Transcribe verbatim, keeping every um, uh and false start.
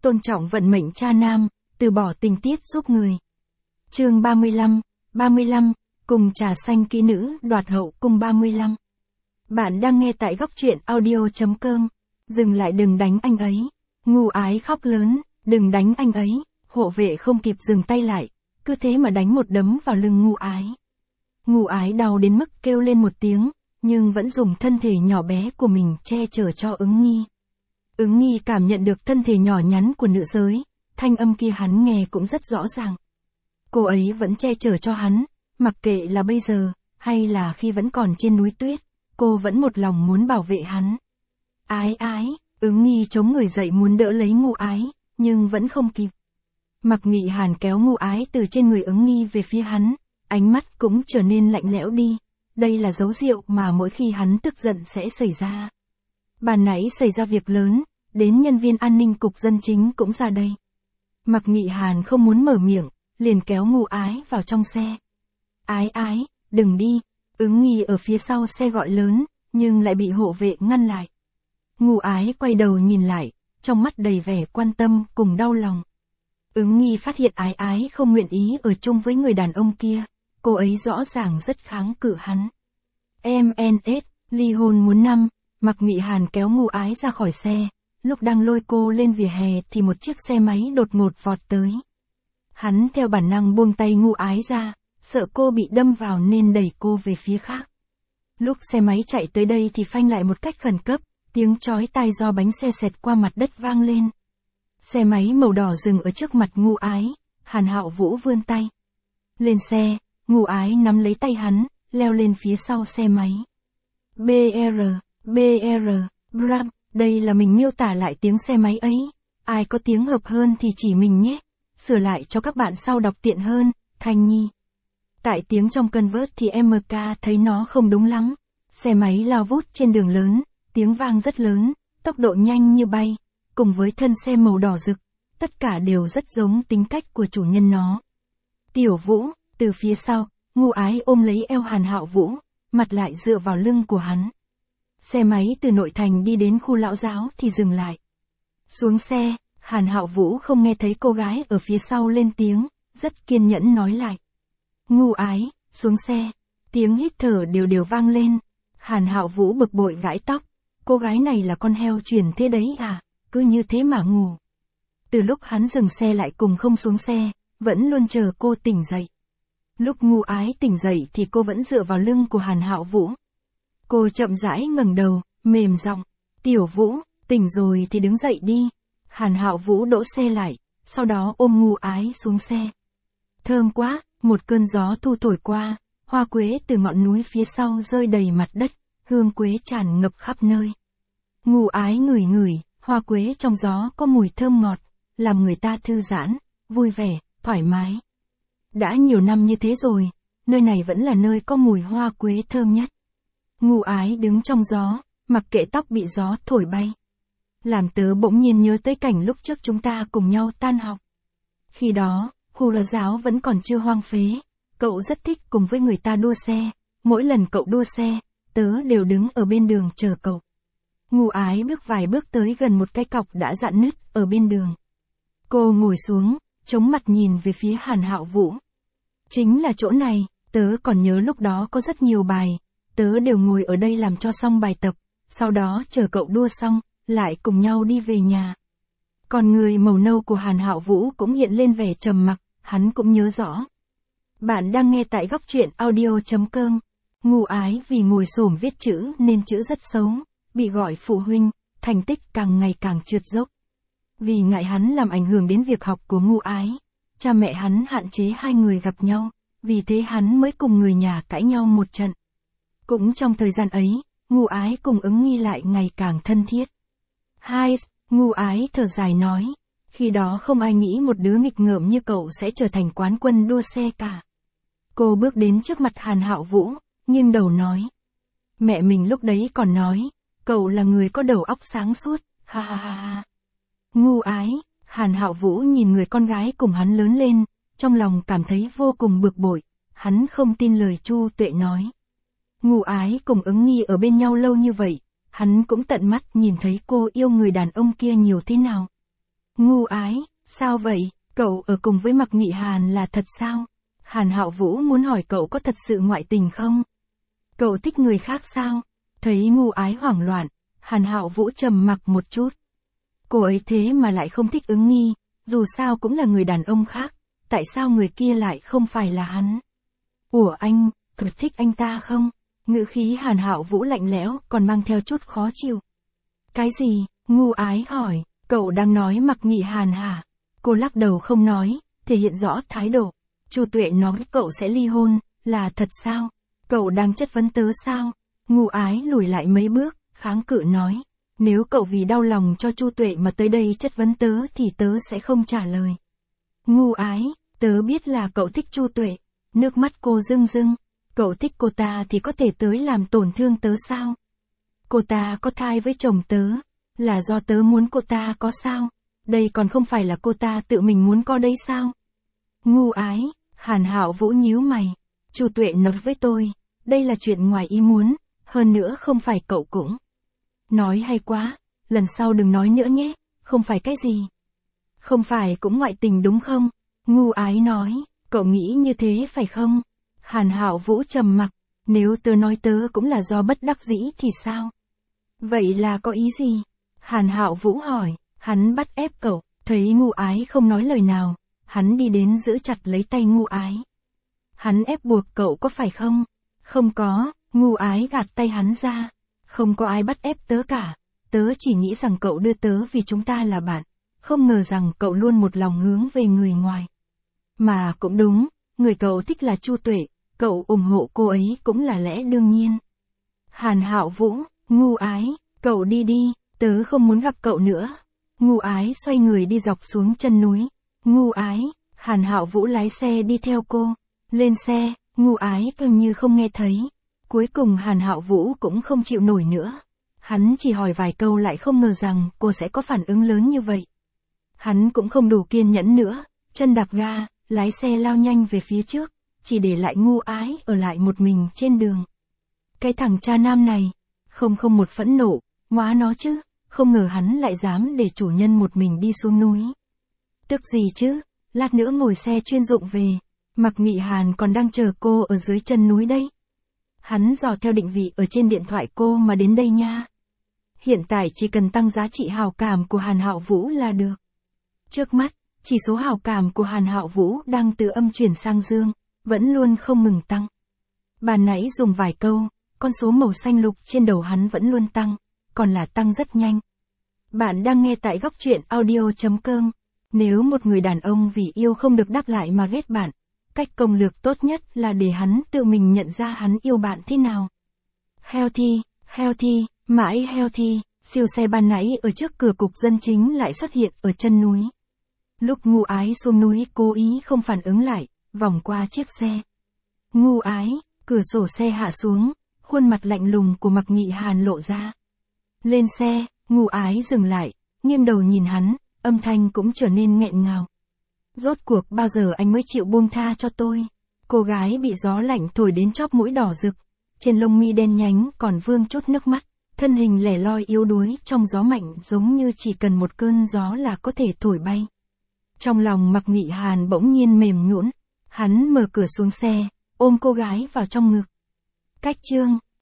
tôn trọng vận mệnh cha nam, từ bỏ tình tiết giúp người. Chương ba mươi lăm, ba mươi lăm, cùng trà xanh kỹ nữ đoạt hậu cung ba mươi lăm. Bạn đang nghe tại góc truyện audio chấm com. Dừng lại, đừng đánh anh ấy. Ngu Ái khóc lớn, đừng đánh anh ấy. Hộ vệ không kịp dừng tay lại, cứ thế mà đánh một đấm vào lưng Ngu Ái. Ngu Ái đau đến mức kêu lên một tiếng, nhưng vẫn dùng thân thể nhỏ bé của mình che chở cho Ứng Nghi. Ứng Nghi cảm nhận được thân thể nhỏ nhắn của nữ giới, thanh âm kia hắn nghe cũng rất rõ ràng. Cô ấy vẫn che chở cho hắn, mặc kệ là bây giờ, hay là khi vẫn còn trên núi tuyết, cô vẫn một lòng muốn bảo vệ hắn. Ái ái, Ứng Nghi chống người dậy muốn đỡ lấy Ngu Ái, nhưng vẫn không kịp. Mặc Nghị Hàn kéo Ngu Ái từ trên người Ứng Nghi về phía hắn, ánh mắt cũng trở nên lạnh lẽo đi. Đây là dấu hiệu mà mỗi khi hắn tức giận sẽ xảy ra. Ban nãy xảy ra việc lớn, đến nhân viên an ninh cục dân chính cũng ra đây. Mặc Nghị Hàn không muốn mở miệng, liền kéo Ngu Ái vào trong xe. Ái ái, đừng đi. Ứng Nghi ở phía sau xe gọi lớn, nhưng lại bị hộ vệ ngăn lại. Ngu Ái quay đầu nhìn lại, trong mắt đầy vẻ quan tâm cùng đau lòng. Ứng Nghi phát hiện Ái ái không nguyện ý ở chung với người đàn ông kia, cô ấy rõ ràng rất kháng cự hắn. em en ét, ly hôn muốn năm, Mặc Nghị Hàn kéo Ngu Ái ra khỏi xe, lúc đang lôi cô lên vỉa hè thì một chiếc xe máy đột ngột vọt tới. Hắn theo bản năng buông tay Ngu Ái ra, sợ cô bị đâm vào nên đẩy cô về phía khác. Lúc xe máy chạy tới đây thì phanh lại một cách khẩn cấp, tiếng chói tai do bánh xe xẹt qua mặt đất vang lên. Xe máy màu đỏ dừng ở trước mặt Ngu Ái, Hàn Hạo Vũ vươn tay. Lên xe, Ngu Ái nắm lấy tay hắn, leo lên phía sau xe máy. bê rờ, bê rờ, Bram, đây là mình miêu tả lại tiếng xe máy ấy. Ai có tiếng hợp hơn thì chỉ mình nhé. Sửa lại cho các bạn sau đọc tiện hơn, Thanh Nhi. Tại tiếng trong Convert thì em ca thấy nó không đúng lắm. Xe máy lao vút trên đường lớn, tiếng vang rất lớn, tốc độ nhanh như bay, cùng với thân xe màu đỏ rực, tất cả đều rất giống tính cách của chủ nhân nó. Tiểu Vũ, từ phía sau, Ngu Ái ôm lấy eo Hàn Hạo Vũ, mặt lại dựa vào lưng của hắn. Xe máy từ nội thành đi đến khu lão giáo thì dừng lại. Xuống xe, Hàn Hạo Vũ không nghe thấy cô gái ở phía sau lên tiếng, rất kiên nhẫn nói lại. Ngu Ái, xuống xe. Tiếng hít thở đều đều vang lên. Hàn Hạo Vũ bực bội gãi tóc. Cô gái này là con heo truyền thế đấy à, cứ như thế mà ngủ. Từ lúc hắn dừng xe lại cùng không xuống xe, vẫn luôn chờ cô tỉnh dậy. Lúc Ngu Ái tỉnh dậy thì cô vẫn dựa vào lưng của Hàn Hạo Vũ. Cô chậm rãi ngẩng đầu, mềm giọng. Tiểu Vũ, tỉnh rồi thì đứng dậy đi. Hàn Hạo Vũ đỗ xe lại, sau đó ôm Ngu Ái xuống xe. Thơm quá, một cơn gió thu thổi qua, hoa quế từ ngọn núi phía sau rơi đầy mặt đất, hương quế tràn ngập khắp nơi. Ngu Ái ngửi ngửi, hoa quế trong gió có mùi thơm ngọt, làm người ta thư giãn, vui vẻ, thoải mái. Đã nhiều năm như thế rồi, nơi này vẫn là nơi có mùi hoa quế thơm nhất. Ngu Ái đứng trong gió, mặc kệ tóc bị gió thổi bay. Làm tớ bỗng nhiên nhớ tới cảnh lúc trước chúng ta cùng nhau tan học. Khi đó, khu lão giáo vẫn còn chưa hoang phế, cậu rất thích cùng với người ta đua xe, mỗi lần cậu đua xe, tớ đều đứng ở bên đường chờ cậu. Ngu Ái bước vài bước tới gần một cái cọc đã rạn nứt ở bên đường. Cô ngồi xuống, chống mặt nhìn về phía Hàn Hạo Vũ. Chính là chỗ này, tớ còn nhớ lúc đó có rất nhiều bài, tớ đều ngồi ở đây làm cho xong bài tập, sau đó chờ cậu đua xong, lại cùng nhau đi về nhà. Còn người màu nâu của Hàn Hạo Vũ cũng hiện lên vẻ trầm mặc, hắn cũng nhớ rõ. Bạn đang nghe tại góc truyện audio chấm com. Ngu Ái vì ngồi xổm viết chữ nên chữ rất xấu, bị gọi phụ huynh, thành tích càng ngày càng trượt dốc. Vì ngại hắn làm ảnh hưởng đến việc học của Ngu Ái, cha mẹ hắn hạn chế hai người gặp nhau, vì thế hắn mới cùng người nhà cãi nhau một trận. Cũng trong thời gian ấy, Ngu Ái cùng Ứng Nghi lại ngày càng thân thiết. Hai, Ngu Ái thở dài nói, khi đó không ai nghĩ một đứa nghịch ngợm như cậu sẽ trở thành quán quân đua xe cả. Cô bước đến trước mặt Hàn Hạo Vũ, nghiêng đầu nói. Mẹ mình lúc đấy còn nói, cậu là người có đầu óc sáng suốt, ha ha ha ha. Ngu Ái, Hàn Hạo Vũ nhìn người con gái cùng hắn lớn lên, trong lòng cảm thấy vô cùng bực bội, hắn không tin lời Chu Tuệ nói. Ngu Ái cùng Ứng Nghi ở bên nhau lâu như vậy, hắn cũng tận mắt nhìn thấy cô yêu người đàn ông kia nhiều thế nào. Ngu ái, sao vậy, cậu ở cùng với Mạc Nghị Hàn là thật sao? Hàn Hạo Vũ muốn hỏi cậu có thật sự ngoại tình không? Cậu thích người khác sao? Thấy Ngu ái hoảng loạn, Hàn Hạo Vũ trầm mặc một chút. Cô ấy thế mà lại không thích ứng nghi, dù sao cũng là người đàn ông khác, tại sao người kia lại không phải là hắn? Ủa anh, cậu thích anh ta không? Ngữ khí Hàn Hạo Vũ lạnh lẽo còn mang theo chút khó chịu. Cái gì? Ngu ái hỏi, cậu đang nói Mạc Nghị Hàn hả? Cô lắc đầu không nói, thể hiện rõ thái độ. Chu Tuệ nói cậu sẽ ly hôn, là thật sao? Cậu đang chất vấn tớ sao? Ngu ái lùi lại mấy bước, kháng cự nói. Nếu cậu vì đau lòng cho Chu Tuệ mà tới đây chất vấn tớ thì tớ sẽ không trả lời. Ngu ái, tớ biết là cậu thích Chu Tuệ. Nước mắt cô rưng rưng. Cậu thích cô ta thì có thể tới làm tổn thương tớ sao? Cô ta có thai với chồng tớ, là do tớ muốn cô ta có sao? Đây còn không phải là cô ta tự mình muốn có đấy sao? Ngu ái, Hàn Hạo Vũ nhíu mày. Chu Tuệ nói với tôi, đây là chuyện ngoài ý muốn, hơn nữa không phải cậu cũng. Nói hay quá, lần sau đừng nói nữa nhé, không phải cái gì. Không phải cũng ngoại tình đúng không? Ngu ái nói, cậu nghĩ như thế phải không? Hàn Hạo Vũ trầm mặc, nếu tớ nói tớ cũng là do bất đắc dĩ thì sao? Vậy là có ý gì? Hàn Hạo Vũ hỏi, hắn bắt ép cậu, thấy Ngu ái không nói lời nào, hắn đi đến giữ chặt lấy tay Ngu ái. Hắn ép buộc cậu có phải không? Không có, Ngu ái gạt tay hắn ra. Không có ai bắt ép tớ cả, tớ chỉ nghĩ rằng cậu đưa tớ vì chúng ta là bạn, không ngờ rằng cậu luôn một lòng hướng về người ngoài. Mà cũng đúng, người cậu thích là Chu Tuệ, cậu ủng hộ cô ấy cũng là lẽ đương nhiên. Hàn Hạo Vũ, Ngu ái, cậu đi đi, tớ không muốn gặp cậu nữa. Ngu ái xoay người đi dọc xuống chân núi. Ngu ái, Hàn Hạo Vũ lái xe đi theo cô. Lên xe, Ngu ái gần như không nghe thấy. Cuối cùng Hàn Hạo Vũ cũng không chịu nổi nữa. Hắn chỉ hỏi vài câu lại không ngờ rằng cô sẽ có phản ứng lớn như vậy. Hắn cũng không đủ kiên nhẫn nữa, chân đạp ga, lái xe lao nhanh về phía trước, chỉ để lại Ngu ái ở lại một mình trên đường. Cái thằng cha nam này, không không một phẫn nộ, ngoá nó chứ, không ngờ hắn lại dám để chủ nhân một mình đi xuống núi. Tức gì chứ, lát nữa ngồi xe chuyên dụng về, Mạc Nghị Hàn còn đang chờ cô ở dưới chân núi đây. Hắn dò theo định vị ở trên điện thoại cô mà đến đây nha. Hiện tại chỉ cần tăng giá trị hào cảm của Hàn Hạo Vũ là được. Trước mắt, chỉ số hào cảm của Hàn Hạo Vũ đang từ âm chuyển sang dương, vẫn luôn không ngừng tăng. Bàn nãy dùng vài câu, con số màu xanh lục trên đầu hắn vẫn luôn tăng, còn là tăng rất nhanh. Bạn đang nghe tại góc truyện audio chấm com. Nếu một người đàn ông vì yêu không được đáp lại mà ghét bạn, cách công lược tốt nhất là để hắn tự mình nhận ra hắn yêu bạn thế nào. Healthy, healthy, mãi healthy, siêu xe ban nãy ở trước cửa cục dân chính lại xuất hiện ở chân núi. Lúc Ngu ái xuống núi cố ý không phản ứng lại, vòng qua chiếc xe. Ngu ái, cửa sổ xe hạ xuống, khuôn mặt lạnh lùng của Mạc Nghị Hàn lộ ra. Lên xe, Ngu ái dừng lại, nghiêng đầu nhìn hắn, âm thanh cũng trở nên nghẹn ngào. Rốt cuộc bao giờ anh mới chịu buông tha cho tôi? Cô gái bị gió lạnh thổi đến chóp mũi đỏ rực, trên lông mi đen nhánh còn vương chút nước mắt, thân hình lẻ loi yếu đuối trong gió mạnh giống như chỉ cần một cơn gió là có thể thổi bay. Trong lòng Mạc Nghị Hàn bỗng nhiên mềm nhũn, hắn mở cửa xuống xe, ôm cô gái vào trong ngực. Cách chương